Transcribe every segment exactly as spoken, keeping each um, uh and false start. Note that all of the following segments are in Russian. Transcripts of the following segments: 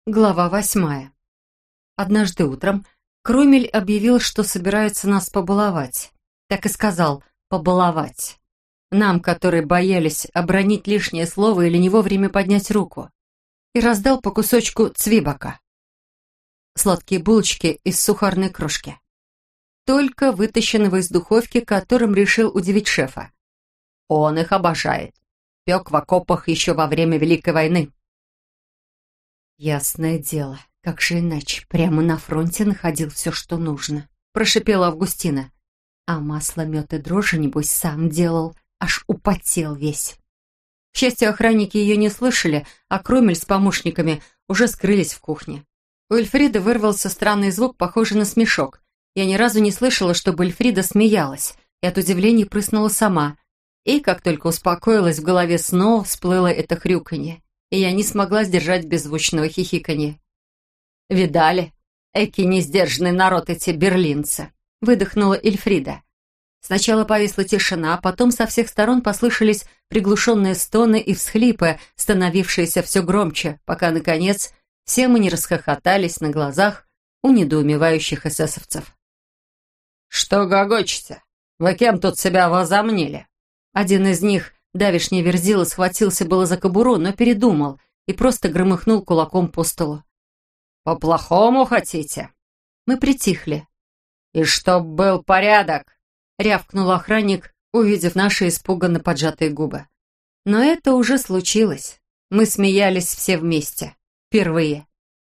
Глава восьмая. Однажды утром Крумель объявил, что собирается нас побаловать. Так и сказал «побаловать». Нам, которые боялись обронить лишнее слово или не вовремя поднять руку. И раздал по кусочку цвибака. Сладкие булочки из сухарной крошки. Только вытащенного из духовки, которым решил удивить шефа. Он их обожает. Пек в окопах еще во время Великой войны. «Ясное дело, как же иначе? Прямо на фронте находил все, что нужно», — прошипела Августина. «А масло, мед и дрожжи, небось, сам делал, аж употел весь». К счастью, охранники ее не слышали, а Крумель с помощниками уже скрылись в кухне. У Эльфриды вырвался странный звук, похожий на смешок. Я ни разу не слышала, чтобы Эльфрида смеялась, и от удивления прыснула сама. И, как только успокоилась, в голове снова всплыло это хрюканье, и я не смогла сдержать беззвучного хихиканья. «Видали? Эки несдержанный народ эти берлинцы!» — выдохнула Эльфрида. Сначала повисла тишина, а потом со всех сторон послышались приглушенные стоны и всхлипы, становившиеся все громче, пока, наконец, все мы не расхохотались на глазах у недоумевающих эсэсовцев. «Что гогочете? Вы кем тут себя возомнили?» Один из них, давишний Верзила, схватился было за кобуру, но передумал и просто громыхнул кулаком по столу. «По-плохому хотите?» Мы притихли. «И чтоб был порядок!» — рявкнул охранник, увидев наши испуганно поджатые губы. Но это уже случилось. Мы смеялись все вместе. Впервые.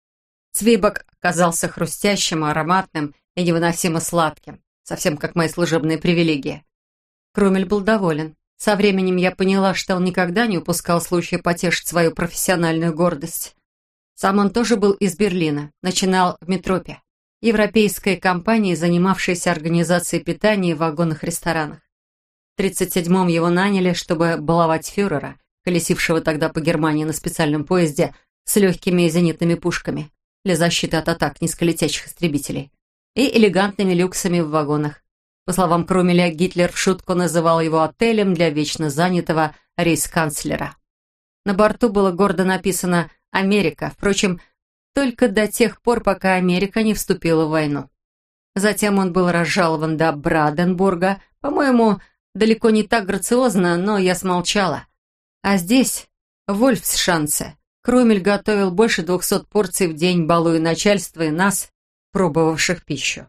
Цвибак казался хрустящим, ароматным и невыносимо сладким, совсем как мои служебные привилегии. Крумель был доволен. Со временем я поняла, что он никогда не упускал случая потешить свою профессиональную гордость. Сам он тоже был из Берлина, начинал в Метропе, европейской компании, занимавшейся организацией питания в вагонах-ресторанах. В тридцать седьмом его наняли, чтобы баловать фюрера, колесившего тогда по Германии на специальном поезде с легкими зенитными пушками для защиты от атак низколетящих истребителей и элегантными люксами в вагонах. По словам Крумеля, Гитлер в шутку называл его отелем для вечно занятого рейхсканцлера. На борту было гордо написано «Америка», впрочем, только до тех пор, пока Америка не вступила в войну. Затем он был разжалован до Бранденбурга, по-моему, далеко не так грациозно, но я смолчала. А здесь, в Вольфсшанце, Крумель готовил больше двухсот порций в день, балуя начальство и нас, пробовавших пищу.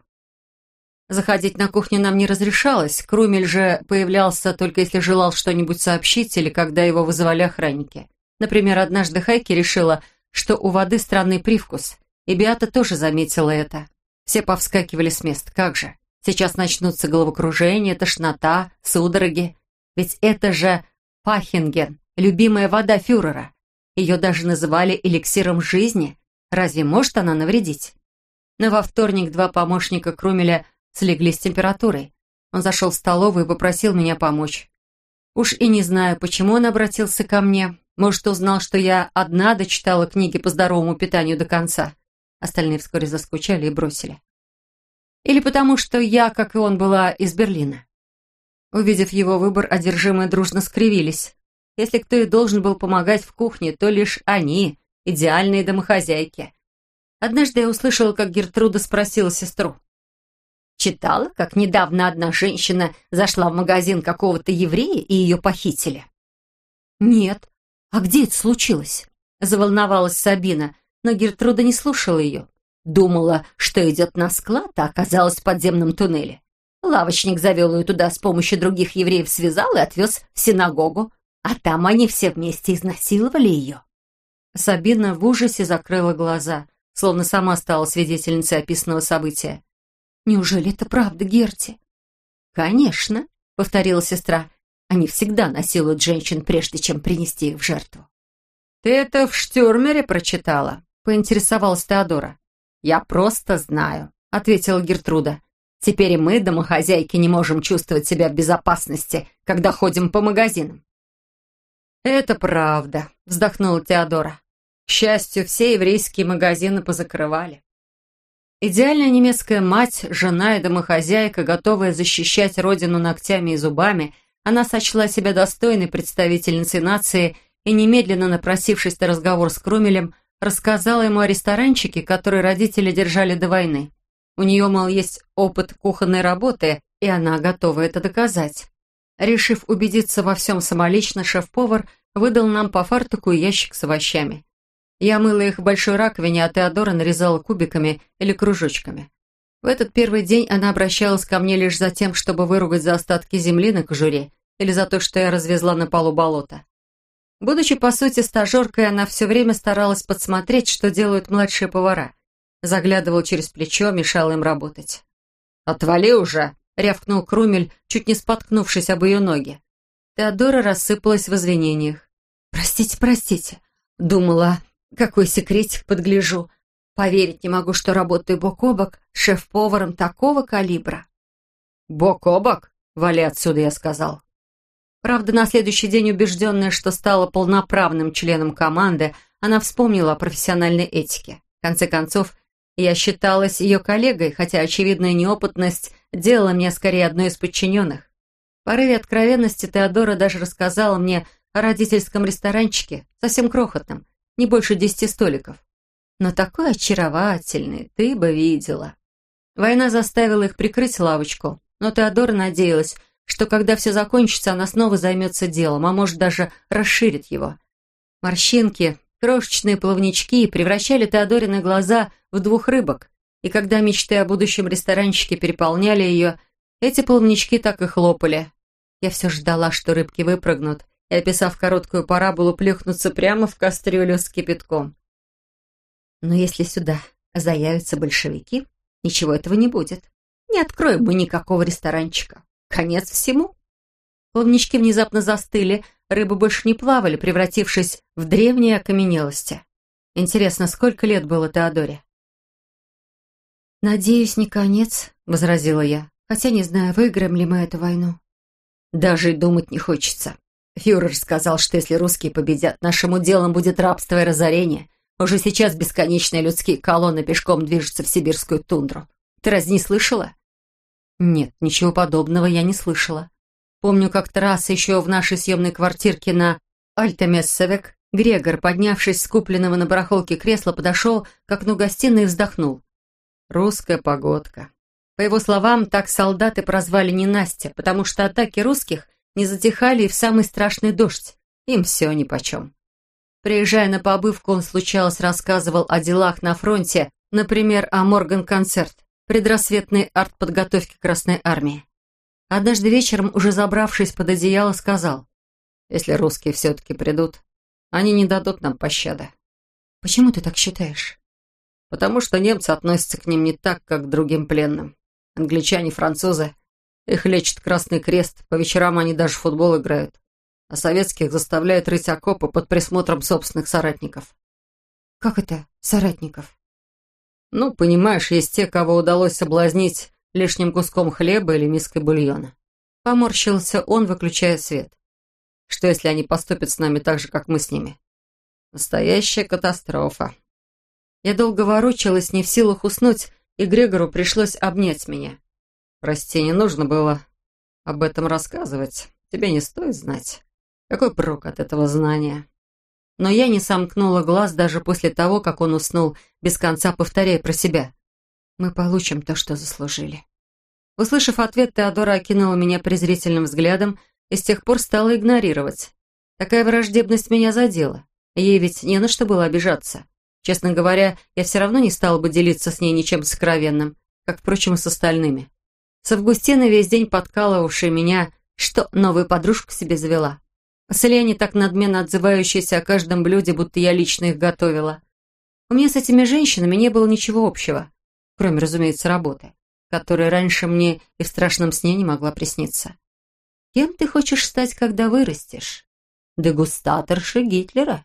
Заходить на кухню нам не разрешалось, Крумель же появлялся только если желал что-нибудь сообщить или когда его вызывали охранники. Например, однажды Хайки решила, что у воды странный привкус, и Беата тоже заметила это. Все повскакивали с мест, как же. Сейчас начнутся головокружение, тошнота, судороги. Ведь это же Фахинген, любимая вода фюрера. Ее даже называли эликсиром жизни. Разве может она навредить? Но во вторник два помощника Крумеля слегли с температурой. Он зашел в столовую и попросил меня помочь. Уж и не знаю, почему он обратился ко мне. Может, узнал, что я одна дочитала книги по здоровому питанию до конца. Остальные вскоре заскучали и бросили. Или потому, что я, как и он, была из Берлина. Увидев его выбор, одержимые дружно скривились. Если кто и должен был помогать в кухне, то лишь они, идеальные домохозяйки. Однажды я услышала, как Гертруда спросила сестру. Читала, как недавно одна женщина зашла в магазин какого-то еврея и ее похитили? Нет. А где это случилось? Заволновалась Сабина, но Гертруда не слушала ее. Думала, что идет на склад, а оказалась в подземном туннеле. Лавочник завел ее туда с помощью других евреев, связал и отвез в синагогу, а там они все вместе изнасиловали ее. Сабина в ужасе закрыла глаза, словно сама стала свидетельницей описанного события. «Неужели это правда, Герти?» «Конечно», — повторила сестра. «Они всегда насилуют женщин, прежде чем принести их в жертву». «Ты это в Штюрмере прочитала?» — поинтересовалась Теодора. «Я просто знаю», — ответила Гертруда. «Теперь и мы, домохозяйки, не можем чувствовать себя в безопасности, когда ходим по магазинам». «Это правда», — вздохнула Теодора. «К счастью, все еврейские магазины позакрывали». Идеальная немецкая мать, жена и домохозяйка, готовая защищать родину ногтями и зубами, она сочла себя достойной представительницей нации и, немедленно напросившись на разговор с Крумелем, рассказала ему о ресторанчике, который родители держали до войны. У нее, мол, есть опыт кухонной работы, и она готова это доказать. Решив убедиться во всем самолично, шеф-повар выдал нам по фартуку и ящик с овощами. Я мыла их в большой раковине, а Теодора нарезала кубиками или кружочками. В этот первый день она обращалась ко мне лишь за тем, чтобы выругать за остатки земли на кожуре или за то, что я развезла на полу болото. Будучи, по сути, стажеркой, она все время старалась подсмотреть, что делают младшие повара. Заглядывала через плечо, мешала им работать. «Отвали уже!» — рявкнул Крумель, чуть не споткнувшись об ее ноги. Теодора рассыпалась в извинениях. «Простите, простите. Думала, какой секретик подгляжу. Поверить не могу, что работаю бок о бок с шеф-поваром такого калибра». «Бок о бок? Вали отсюда», — я сказал. Правда, на следующий день, убежденная, что стала полноправным членом команды, она вспомнила о профессиональной этике. В конце концов, я считалась ее коллегой, хотя очевидная неопытность делала меня скорее одной из подчиненных. В порыве откровенности Теодора даже рассказала мне о родительском ресторанчике, совсем крохотном, не больше десяти столиков. Но такой очаровательный, ты бы видела. Война заставила их прикрыть лавочку, но Теодора надеялась, что когда все закончится, она снова займется делом, а может даже расширит его. Морщинки, крошечные плавнички превращали Теодорины глаза в двух рыбок, и когда мечты о будущем ресторанчике переполняли ее, эти плавнички так и хлопали. Я все ждала, что рыбки выпрыгнут, и, описав короткую параболу, плюхнутся прямо в кастрюлю с кипятком. Но если сюда заявятся большевики, ничего этого не будет. Не откроем мы никакого ресторанчика. Конец всему. Плавнички внезапно застыли, рыбы больше не плавали, превратившись в древние окаменелости. Интересно, сколько лет было Теодоре? «Надеюсь, не конец», — возразила я, хотя не знаю, выиграем ли мы эту войну. «Даже и думать не хочется. Фюрер сказал, что если русские победят, нашим уделом будет рабство и разорение. Уже сейчас бесконечные людские колонны пешком движутся в сибирскую тундру. Ты разве не слышала?» Нет, ничего подобного я не слышала. Помню, как-то раз еще в нашей съемной квартирке на Альтемессовек Грегор, поднявшись с купленного на барахолке кресла, подошел к окну гостиной и вздохнул. Русская погодка. По его словам, так солдаты прозвали ненастья, потому что атаки русских не затихали и в самый страшный дождь. Им все нипочем. Приезжая на побывку, он случалось рассказывал о делах на фронте, например, о Морган-концерт, предрассветной артподготовке Красной Армии. Однажды вечером, уже забравшись под одеяло, сказал, «Если русские все-таки придут, они не дадут нам пощады». «Почему ты так считаешь?» «Потому что немцы относятся к ним не так, как к другим пленным. Англичане, французы, их лечит Красный Крест, по вечерам они даже в футбол играют, а советских заставляют рыть окопы под присмотром собственных соратников». «Как это, соратников?» «Ну, понимаешь, есть те, кого удалось соблазнить лишним куском хлеба или миской бульона». Поморщился он, выключая свет. «Что, если они поступят с нами так же, как мы с ними? Настоящая катастрофа». Я долго ворочалась, не в силах уснуть, и Грегору пришлось обнять меня. «Прости, не нужно было об этом рассказывать. Тебе не стоит знать. Какой прок от этого знания?» Но я не сомкнула глаз даже после того, как он уснул, без конца повторяя про себя. «Мы получим то, что заслужили». Услышав ответ, Теодора окинула меня презрительным взглядом и с тех пор стала игнорировать. Такая враждебность меня задела. Ей ведь не на что было обижаться. Честно говоря, я все равно не стала бы делиться с ней ничем сокровенным, как, впрочем, и с остальными. С Августиной весь день подкалывавшей меня, что новую подружку себе завела. С Леней, так надменно отзывающейся о каждом блюде, будто я лично их готовила. У меня с этими женщинами не было ничего общего, кроме, разумеется, работы, которая раньше мне и в страшном сне не могла присниться. Кем ты хочешь стать, когда вырастешь? Дегустаторшей Гитлера?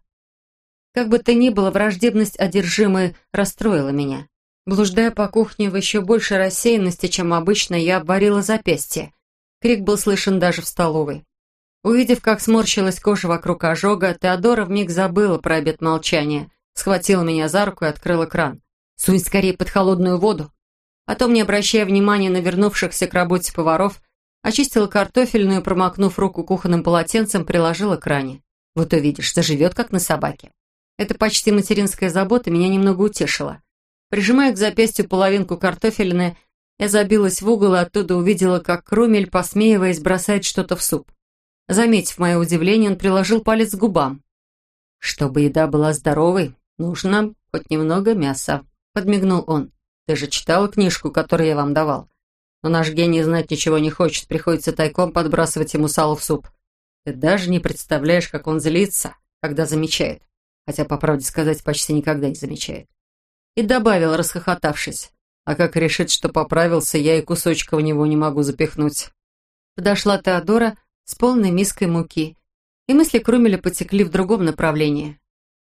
Как бы то ни было, враждебность одержимой расстроила меня. Блуждая по кухне в еще большей рассеянности, чем обычно, я обварила запястье. Крик был слышен даже в столовой. Увидев, как сморщилась кожа вокруг ожога, Теодора вмиг забыла про обет молчания, схватила меня за руку и открыла кран. «Сунь скорее под холодную воду!» Потом, не обращая внимания на вернувшихся к работе поваров, очистила картофельную, промокнув руку кухонным полотенцем, приложила к ране. «Вот увидишь, заживет, как на собаке». Эта почти материнская забота меня немного утешила. Прижимая к запястью половинку картофелины, я забилась в угол и оттуда увидела, как Крумель, посмеиваясь, бросает что-то в суп. Заметив мое удивление, он приложил палец к губам. «Чтобы еда была здоровой, нужно хоть немного мяса», — подмигнул он. «Ты же читала книжку, которую я вам давал? Но наш гений знать ничего не хочет, приходится тайком подбрасывать ему сало в суп. Ты даже не представляешь, как он злится, когда замечает. Хотя, по правде сказать, почти никогда не замечает». И добавил, расхохотавшись. «А как решит, что поправился, я и кусочка в него не могу запихнуть». Подошла Теодора с полной миской муки, и мысли Крумеля потекли в другом направлении.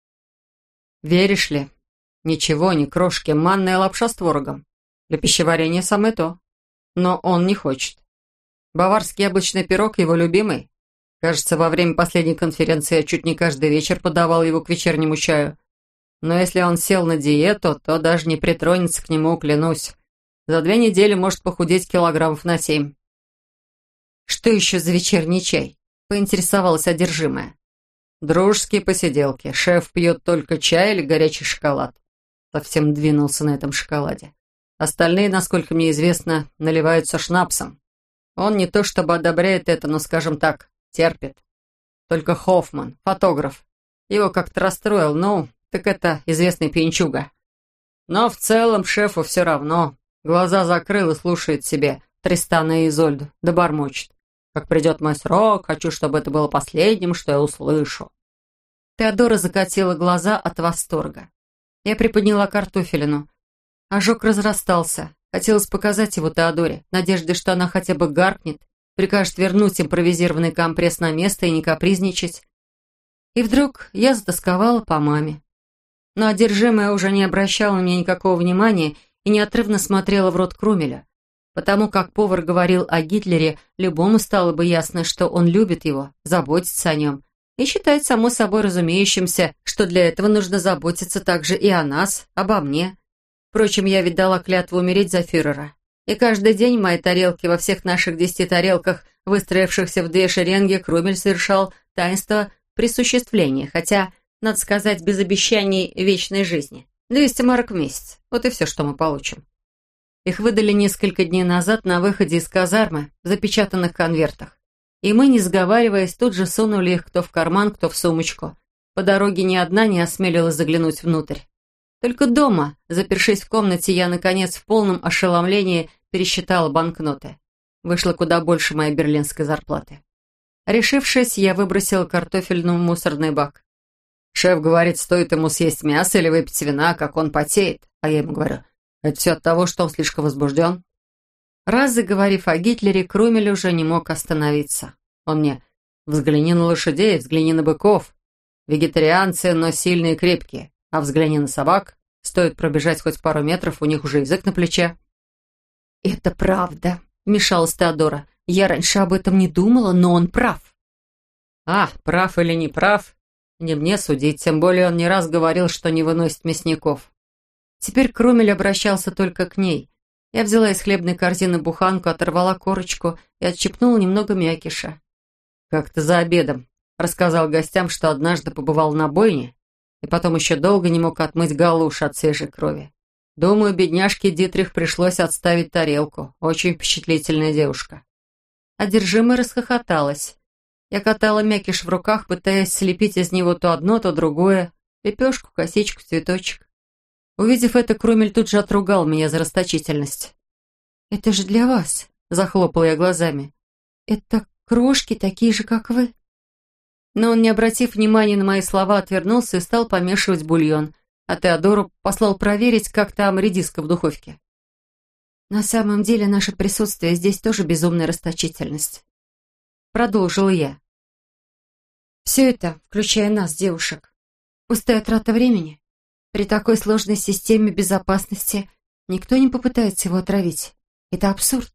«Веришь ли? Ничего, ни крошки, манная лапша с творогом. Для пищеварения самое то. Но он не хочет. Баварский яблочный пирог его любимый. Кажется, во время последней конференции я чуть не каждый вечер подавал его к вечернему чаю. Но если он сел на диету, то даже не притронется к нему, клянусь. За две недели может похудеть килограммов на семь». «Что еще за вечерний чай?» — поинтересовалась одержимая. «Дружеские посиделки. Шеф пьет только чай или горячий шоколад». Совсем двинулся на этом шоколаде. Остальные, насколько мне известно, наливаются шнапсом. Он не то чтобы одобряет это, но, скажем так, терпит. Только Хоффман, фотограф, его как-то расстроил, ну, так это известный пьянчуга. Но в целом шефу все равно. Глаза закрыл и слушает себе Тристана и Изольду, да бормочет. Как придет мой срок, хочу, чтобы это было последним, что я услышу. Теодора закатила глаза от восторга. Я приподняла картофелину. Ожог разрастался. Хотелось показать его Теодоре, в надежде, что она хотя бы гаркнет, прикажет вернуть импровизированный компресс на место и не капризничать. И вдруг я затасковала по маме. Но одержимая уже не обращала на меня никакого внимания и неотрывно смотрела в рот Крумеля. Потому как повар говорил о Гитлере, любому стало бы ясно, что он любит его, заботится о нем, и считает само собой разумеющимся, что для этого нужно заботиться также и о нас, обо мне. Впрочем, я ведь дала клятву умереть за фюрера. И каждый день в моей тарелке, во всех наших десяти тарелках, выстроившихся в две шеренги, Крумель совершал таинство присуществления, хотя, надо сказать, без обещаний вечной жизни. двести марок в месяц. Вот и все, что мы получим. Их выдали несколько дней назад на выходе из казармы в запечатанных конвертах. И мы, не сговариваясь, тут же сунули их кто в карман, кто в сумочку. По дороге ни одна не осмелилась заглянуть внутрь. Только дома, запершись в комнате, я, наконец, в полном ошеломлении пересчитала банкноты. Вышло куда больше моей берлинской зарплаты. Решившись, я выбросила картофельную в мусорный бак. Шеф говорит, стоит ему съесть мясо или выпить вина, как он потеет. А я ему говорю, это все от того, что он слишком возбужден. Раз заговорив о Гитлере, Крумель уже не мог остановиться. Он мне, взгляни на лошадей, взгляни на быков. Вегетарианцы, но сильные и крепкие. А взгляни на собак, стоит пробежать хоть пару метров, у них уже язык на плече. «Это правда», — вмешалась Теодора. «Я раньше об этом не думала, но он прав». «А, прав или не прав, не мне судить, тем более он не раз говорил, что не выносит мясников». Теперь Крумель обращался только к ней. Я взяла из хлебной корзины буханку, оторвала корочку и отщипнула немного мякиша. «Как-то за обедом рассказал гостям, что однажды побывал на бойне, и потом еще долго не мог отмыть галуш от свежей крови. Думаю, бедняжке Дитрих пришлось отставить тарелку. Очень впечатлительная девушка». Одержимая расхохоталась. Я катала мякиш в руках, пытаясь слепить из него то одно, то другое, лепешку, косичку, цветочек. Увидев это, Крумель тут же отругал меня за расточительность. «Это же для вас», — захлопала я глазами. «Это крошки такие же, как вы». Но он, не обратив внимания на мои слова, отвернулся и стал помешивать бульон, а Теодору послал проверить, как там редиска в духовке. «На самом деле наше присутствие здесь тоже безумная расточительность», — продолжила я. «Все это, включая нас, девушек, пустая трата времени. При такой сложной системе безопасности никто не попытается его отравить. Это абсурд».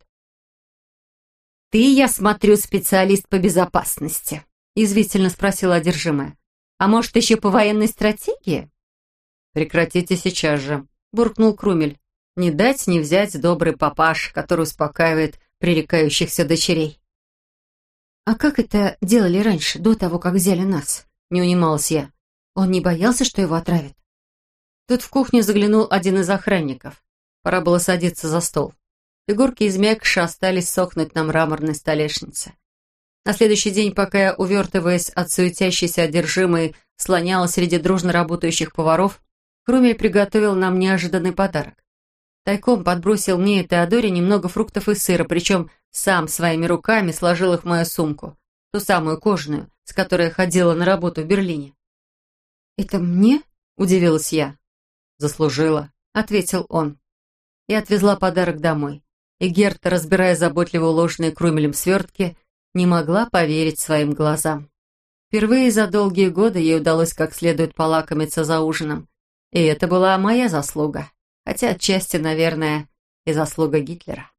«Ты, я смотрю, специалист по безопасности», — язвительно спросила одержимая. «А может, еще по военной стратегии?» «Прекратите сейчас же», — буркнул Крумель. «Не дать не взять добрый папаш, который успокаивает пререкающихся дочерей». «А как это делали раньше, до того, как взяли нас?» — не унималась я. Он не боялся, что его отравят? Тут в кухню заглянул один из охранников. Пора было садиться за стол. Фигурки из мякша остались сохнуть на мраморной столешнице. На следующий день, пока я, увертываясь от суетящейся одержимой, слоняла среди дружно работающих поваров, Крумель приготовил нам неожиданный подарок. Тайком подбросил мне и Теодоре немного фруктов и сыра, причем сам своими руками сложил их в мою сумку, ту самую кожаную, с которой я ходила на работу в Берлине. «Это мне?» — удивилась я. «Заслужила», — ответил он. Я отвезла подарок домой, и Герта, разбирая заботливо уложенные Крумелем свертки, не могла поверить своим глазам. Впервые за долгие годы ей удалось как следует полакомиться за ужином, и это была моя заслуга, хотя отчасти, наверное, и заслуга Гитлера.